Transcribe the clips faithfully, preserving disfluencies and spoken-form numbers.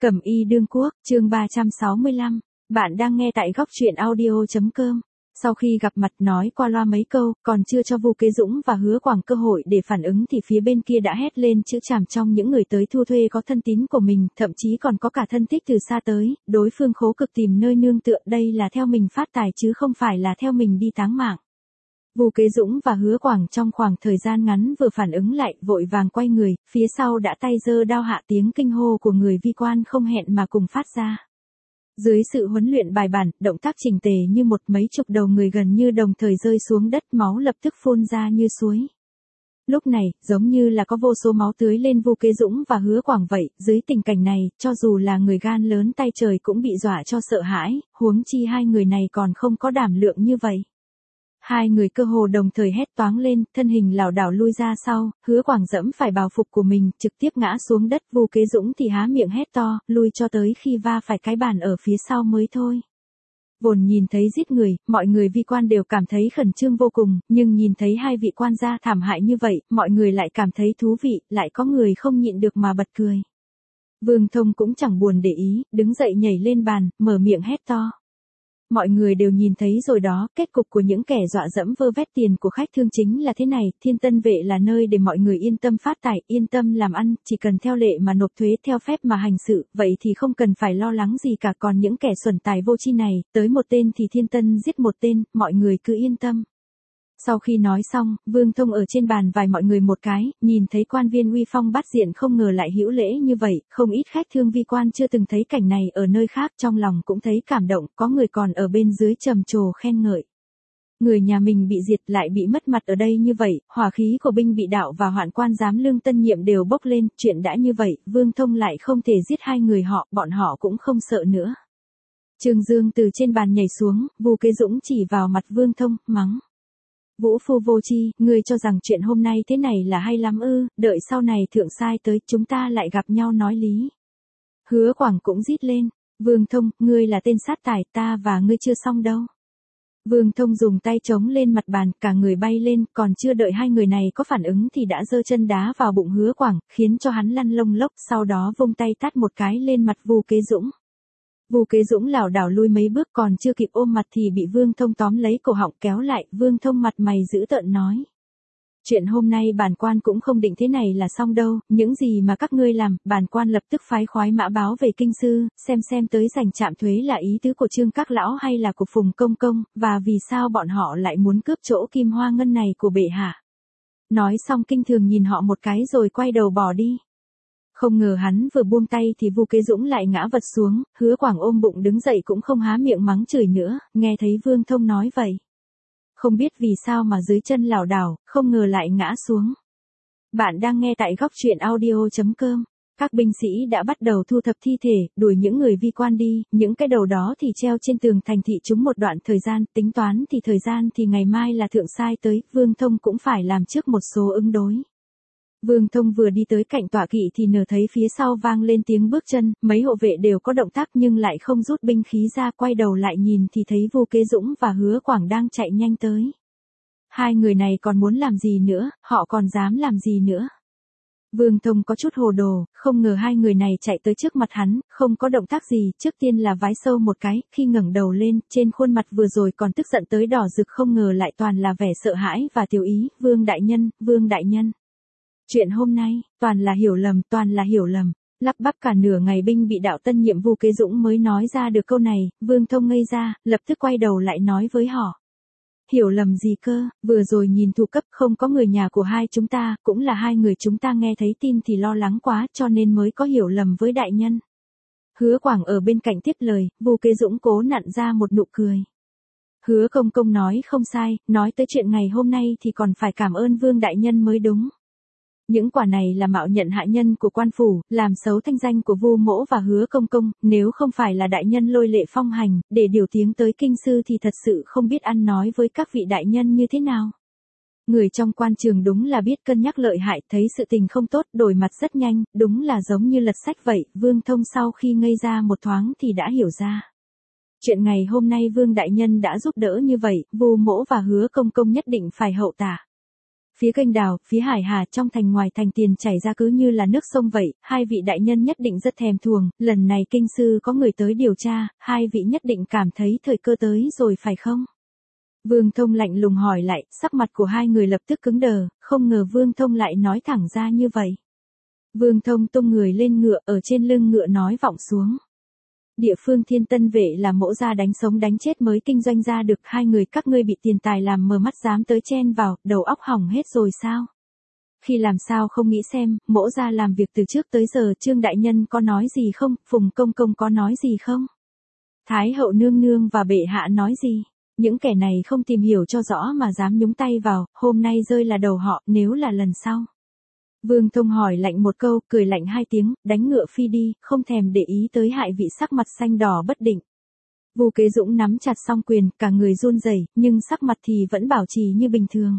Cẩm y đương quốc, chương ba trăm sáu mươi lăm. Bạn đang nghe tại góc truyện audio chấm com. Sau khi gặp mặt nói qua loa mấy câu, còn chưa cho Vu Kế Dũng và Hứa Quảng cơ hội để phản ứng thì phía bên kia đã hét lên chữ chàm trong những người tới thu thuê có thân tín của mình, thậm chí còn có cả thân thích từ xa tới, đối phương khố cực tìm nơi nương tựa, đây là theo mình phát tài chứ không phải là theo mình đi táng mạng. Vu Kế Dũng và Hứa Quảng trong khoảng thời gian ngắn vừa phản ứng lại, vội vàng quay người, phía sau đã tay giơ đao hạ, tiếng kinh hô của người vi quan không hẹn mà cùng phát ra. Dưới sự huấn luyện bài bản, động tác chỉnh tề như một, mấy chục đầu người gần như đồng thời rơi xuống đất, máu lập tức phun ra như suối. Lúc này, giống như là có vô số máu tưới lên Vu Kế Dũng và Hứa Quảng vậy, dưới tình cảnh này, cho dù là người gan lớn tay trời cũng bị dọa cho sợ hãi, huống chi hai người này còn không có đảm lượng như vậy. Hai người cơ hồ đồng thời hét toáng lên, thân hình lảo đảo lui ra sau, Hứa Quảng dẫm phải bào phục của mình, trực tiếp ngã xuống đất, Vu Kế Dũng thì há miệng hét to, lui cho tới khi va phải cái bàn ở phía sau mới thôi. Vốn nhìn thấy giết người, mọi người vi quan đều cảm thấy khẩn trương vô cùng, nhưng nhìn thấy hai vị quan gia thảm hại như vậy, mọi người lại cảm thấy thú vị, lại có người không nhịn được mà bật cười. Vương Thông cũng chẳng buồn để ý, đứng dậy nhảy lên bàn, mở miệng hét to. Mọi người đều nhìn thấy rồi đó, kết cục của những kẻ dọa dẫm vơ vét tiền của khách thương chính là thế này, Thiên Tân Vệ là nơi để mọi người yên tâm phát tài, yên tâm làm ăn, chỉ cần theo lệ mà nộp thuế, theo phép mà hành sự, vậy thì không cần phải lo lắng gì cả, còn những kẻ xuẩn tài vô tri này, tới một tên thì Thiên Tân giết một tên, mọi người cứ yên tâm. Sau khi nói xong, Vương Thông ở trên bàn vài mọi người một cái, nhìn thấy quan viên uy phong bát diện không ngờ lại hữu lễ như vậy, không ít khách thương vi quan chưa từng thấy cảnh này ở nơi khác, trong lòng cũng thấy cảm động, có người còn ở bên dưới trầm trồ khen ngợi. Người nhà mình bị diệt lại bị mất mặt ở đây như vậy, hỏa khí của binh bị đạo và hoạn quan giám lương tân nhiệm đều bốc lên, chuyện đã như vậy, Vương Thông lại không thể giết hai người họ, bọn họ cũng không sợ nữa. Trương Dương từ trên bàn nhảy xuống, Vu Kế Dũng chỉ vào mặt Vương Thông, mắng. Vũ phu vô tri, ngươi cho rằng chuyện hôm nay thế này là hay lắm ư, đợi sau này thượng sai tới, chúng ta lại gặp nhau nói lý. Hứa Quảng cũng rít lên, Vương Thông, ngươi là tên sát tài, ta và ngươi chưa xong đâu. Vương Thông dùng tay chống lên mặt bàn, cả người bay lên, còn chưa đợi hai người này có phản ứng thì đã giơ chân đá vào bụng Hứa Quảng, khiến cho hắn lăn lông lốc, sau đó vung tay tát một cái lên mặt Vu Kế Dũng. Vu Kế Dũng lảo đảo lui mấy bước, còn chưa kịp ôm mặt thì bị Vương Thông tóm lấy cổ họng kéo lại, Vương Thông mặt mày dữ tợn nói. Chuyện hôm nay bản quan cũng không định thế này là xong đâu, những gì mà các ngươi làm, bản quan lập tức phái khoái mã báo về kinh sư, xem xem tới giành trạm thuế là ý tứ của Trương các lão hay là của Phùng công công, và vì sao bọn họ lại muốn cướp chỗ kim hoa ngân này của bệ hạ. Nói xong kinh thường nhìn họ một cái rồi quay đầu bỏ đi. Không ngờ hắn vừa buông tay thì Vu Kế Dũng lại ngã vật xuống, Hứa Quảng ôm bụng đứng dậy cũng không há miệng mắng chửi nữa, nghe thấy Vương Thông nói vậy. Không biết vì sao mà dưới chân lảo đảo, không ngờ lại ngã xuống. Bạn đang nghe tại góc truyện audio chấm com. Các binh sĩ đã bắt đầu thu thập thi thể, đuổi những người vi quan đi, những cái đầu đó thì treo trên tường thành thị chúng một đoạn thời gian, tính toán thì thời gian thì ngày mai là thượng sai tới, Vương Thông cũng phải làm trước một số ứng đối. Vương Thông vừa đi tới cạnh tọa kỵ thì nở thấy phía sau vang lên tiếng bước chân, mấy hộ vệ đều có động tác nhưng lại không rút binh khí ra, quay đầu lại nhìn thì thấy Vu Kế Dũng và Hứa Quảng đang chạy nhanh tới. Hai người này còn muốn làm gì nữa, họ còn dám làm gì nữa. Vương Thông có chút hồ đồ, không ngờ hai người này chạy tới trước mặt hắn, không có động tác gì, trước tiên là vái sâu một cái, khi ngẩng đầu lên, trên khuôn mặt vừa rồi còn tức giận tới đỏ rực không ngờ lại toàn là vẻ sợ hãi và tiểu ý, Vương đại nhân, Vương đại nhân. Chuyện hôm nay, toàn là hiểu lầm, toàn là hiểu lầm. Lắp bắp cả nửa ngày binh bị đạo tân nhiệm Vu Kế Dũng mới nói ra được câu này, Vương Thông ngây ra, lập tức quay đầu lại nói với họ. Hiểu lầm gì cơ, vừa rồi nhìn thủ cấp không có người nhà của hai chúng ta, cũng là hai người chúng ta nghe thấy tin thì lo lắng quá cho nên mới có hiểu lầm với đại nhân. Hứa Quảng ở bên cạnh tiếp lời, Vu Kế Dũng cố nặn ra một nụ cười. Hứa công công nói không sai, nói tới chuyện ngày hôm nay thì còn phải cảm ơn Vương đại nhân mới đúng. Những quả này là mạo nhận hạ nhân của quan phủ, làm xấu thanh danh của Vu mỗ và Hứa công công, nếu không phải là đại nhân lôi lệ phong hành, để điều tiếng tới kinh sư thì thật sự không biết ăn nói với các vị đại nhân như thế nào. Người trong quan trường đúng là biết cân nhắc lợi hại, thấy sự tình không tốt, đổi mặt rất nhanh, đúng là giống như lật sách vậy, Vương Thông sau khi ngây ra một thoáng thì đã hiểu ra. Chuyện ngày hôm nay Vương đại nhân đã giúp đỡ như vậy, Vu mỗ và Hứa công công nhất định phải hậu tả. Phía kênh đào, phía hải hà, trong thành ngoài thành tiền chảy ra cứ như là nước sông vậy, hai vị đại nhân nhất định rất thèm thuồng, lần này kinh sư có người tới điều tra, hai vị nhất định cảm thấy thời cơ tới rồi phải không? Vương Thông lạnh lùng hỏi lại, sắc mặt của hai người lập tức cứng đờ, không ngờ Vương Thông lại nói thẳng ra như vậy. Vương Thông tung người lên ngựa, ở trên lưng ngựa nói vọng xuống. Địa phương Thiên Tân Vệ là mỗ gia đánh sống đánh chết mới kinh doanh ra được, hai người các ngươi bị tiền tài làm mờ mắt dám tới chen vào, đầu óc hỏng hết rồi sao? Khi làm sao không nghĩ xem, mỗ gia làm việc từ trước tới giờ, Trương đại nhân có nói gì không, Phùng công công có nói gì không? Thái hậu nương nương và bệ hạ nói gì? Những kẻ này không tìm hiểu cho rõ mà dám nhúng tay vào, hôm nay rơi là đầu họ, nếu là lần sau. Vương Thông hỏi lạnh một câu, cười lạnh hai tiếng, đánh ngựa phi đi, không thèm để ý tới hại vị sắc mặt xanh đỏ bất định. Vu Kế Dũng nắm chặt song quyền, cả người run rẩy, nhưng sắc mặt thì vẫn bảo trì như bình thường.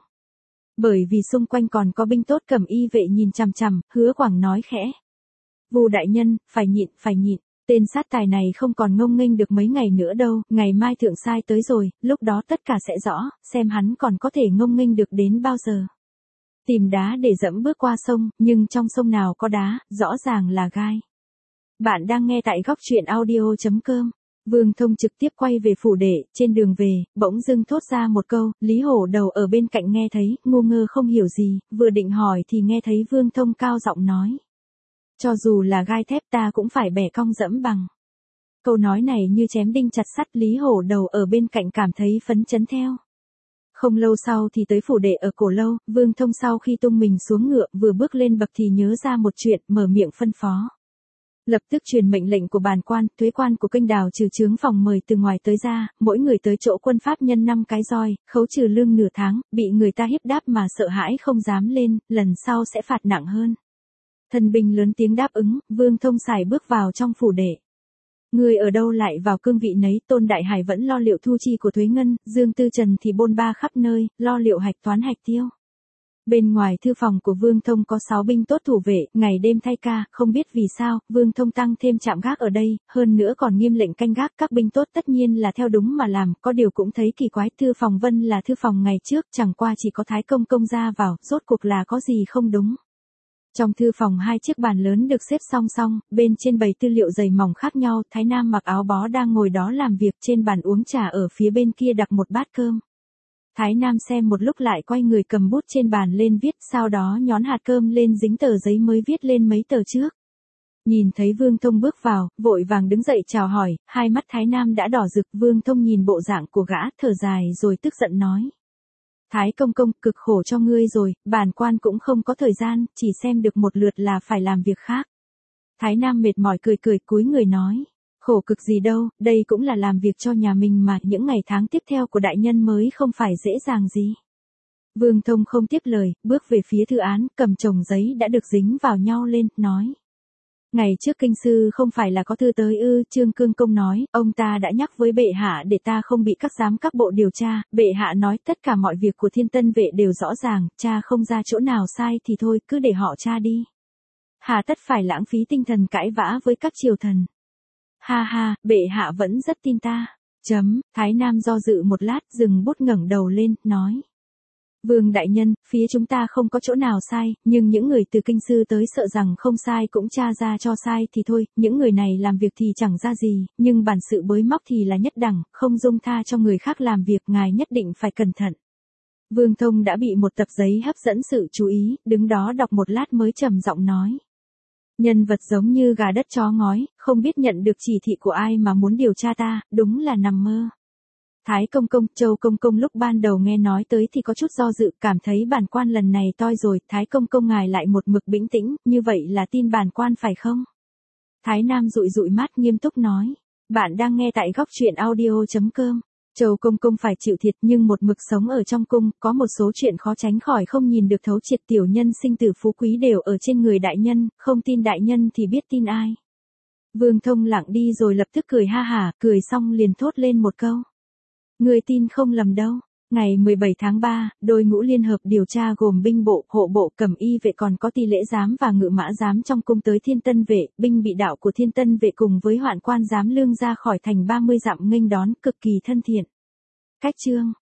Bởi vì xung quanh còn có binh tốt cầm y vệ nhìn chằm chằm, Hứa Quảng nói khẽ. Vu đại nhân, phải nhịn, phải nhịn, tên sát tài này không còn ngông nghênh được mấy ngày nữa đâu, ngày mai thượng sai tới rồi, lúc đó tất cả sẽ rõ, xem hắn còn có thể ngông nghênh được đến bao giờ. Tìm đá để dẫm bước qua sông, nhưng trong sông nào có đá, rõ ràng là gai. Bạn đang nghe tại góc truyện audio chấm com. Vương Thông trực tiếp quay về phủ đệ, trên đường về, bỗng dưng thốt ra một câu, Lý Hổ Đầu ở bên cạnh nghe thấy, ngu ngơ không hiểu gì, vừa định hỏi thì nghe thấy Vương Thông cao giọng nói. Cho dù là gai thép ta cũng phải bẻ cong dẫm bằng. Câu nói này như chém đinh chặt sắt, Lý Hổ Đầu ở bên cạnh cảm thấy phấn chấn theo. Không lâu sau thì tới phủ đệ ở Cổ Lâu, Vương Thông sau khi tung mình xuống ngựa vừa bước lên bậc thì nhớ ra một chuyện, mở miệng phân phó. Lập tức truyền mệnh lệnh của bàn quan, thuế quan của kênh đào trừ chướng phòng mời từ ngoài tới ra, mỗi người tới chỗ quân pháp nhân năm cái roi, khấu trừ lương nửa tháng, bị người ta hiếp đáp mà sợ hãi không dám lên, lần sau sẽ phạt nặng hơn. Thần binh lớn tiếng đáp ứng, Vương Thông xài bước vào trong phủ đệ. Người ở đâu lại vào cương vị nấy, Tôn Đại Hải vẫn lo liệu thu chi của thuế ngân, Dương Tư Trần thì bôn ba khắp nơi, lo liệu hạch toán hạch tiêu. Bên ngoài thư phòng của Vương Thông có sáu binh tốt thủ vệ, ngày đêm thay ca, không biết vì sao, Vương Thông tăng thêm trạm gác ở đây, hơn nữa còn nghiêm lệnh canh gác, các binh tốt tất nhiên là theo đúng mà làm, có điều cũng thấy kỳ quái, thư phòng Vân là thư phòng ngày trước, chẳng qua chỉ có Thái Công Công ra vào, rốt cuộc là có gì không đúng. Trong thư phòng hai chiếc bàn lớn được xếp song song, bên trên bày tư liệu dày mỏng khác nhau, Thái Nam mặc áo bó đang ngồi đó làm việc, trên bàn uống trà, ở phía bên kia đặt một bát cơm. Thái Nam xem một lúc lại quay người cầm bút trên bàn lên viết, sau đó nhón hạt cơm lên dính tờ giấy mới viết lên mấy tờ trước. Nhìn thấy Vương Thông bước vào, vội vàng đứng dậy chào hỏi, hai mắt Thái Nam đã đỏ rực, Vương Thông nhìn bộ dạng của gã, thở dài rồi tức giận nói. Thái công công, cực khổ cho ngươi rồi, bản quan cũng không có thời gian, chỉ xem được một lượt là phải làm việc khác. Thái Nam mệt mỏi cười cười cúi người nói, khổ cực gì đâu, đây cũng là làm việc cho nhà mình mà, những ngày tháng tiếp theo của đại nhân mới không phải dễ dàng gì. Vương Thông không tiếp lời, bước về phía thư án, cầm chồng giấy đã được dính vào nhau lên, nói. Ngày trước kinh sư không phải là có thư tới ư, Trương Cương Công nói, ông ta đã nhắc với bệ hạ để ta không bị các giám các bộ điều tra, bệ hạ nói tất cả mọi việc của Thiên Tân Vệ đều rõ ràng, cha không ra chỗ nào sai thì thôi, cứ để họ tra đi. Hà tất phải lãng phí tinh thần cãi vã với các triều thần. Ha ha, bệ hạ vẫn rất tin ta. Chấm, Thái Nam do dự một lát, dừng bút ngẩng đầu lên, nói. Vương đại nhân, phía chúng ta không có chỗ nào sai, nhưng những người từ kinh sư tới sợ rằng không sai cũng tra ra cho sai thì thôi, những người này làm việc thì chẳng ra gì, nhưng bản sự bới móc thì là nhất đẳng, không dung tha cho người khác làm việc, ngài nhất định phải cẩn thận. Vương Thông đã bị một tập giấy hấp dẫn sự chú ý, đứng đó đọc một lát mới trầm giọng nói. Nhân vật giống như gà đất chó ngói, không biết nhận được chỉ thị của ai mà muốn điều tra ta, đúng là nằm mơ. Thái Công Công, Châu Công Công lúc ban đầu nghe nói tới thì có chút do dự, cảm thấy bản quan lần này toi rồi, Thái Công Công ngài lại một mực bĩnh tĩnh, như vậy là tin bản quan phải không? Thái Nam dụi dụi mắt nghiêm túc nói, bạn đang nghe tại góc truyện audio chấm com. Châu Công Công phải chịu thiệt nhưng một mực sống ở trong cung, có một số chuyện khó tránh khỏi không nhìn được thấu triệt, tiểu nhân sinh tử phú quý đều ở trên người đại nhân, không tin đại nhân thì biết tin ai. Vương Thông lặng đi rồi lập tức cười ha hả, cười xong liền thốt lên một câu. Người tin không lầm đâu. Ngày mười bảy tháng ba, đội ngũ liên hợp điều tra gồm binh bộ, hộ bộ, cẩm y vệ còn có ti lễ giám và ngự mã giám trong cung tới Thiên Tân Vệ, binh bị đạo của Thiên Tân Vệ cùng với hoạn quan giám lương ra khỏi thành ba mươi dặm nghênh đón, cực kỳ thân thiện. Cách chương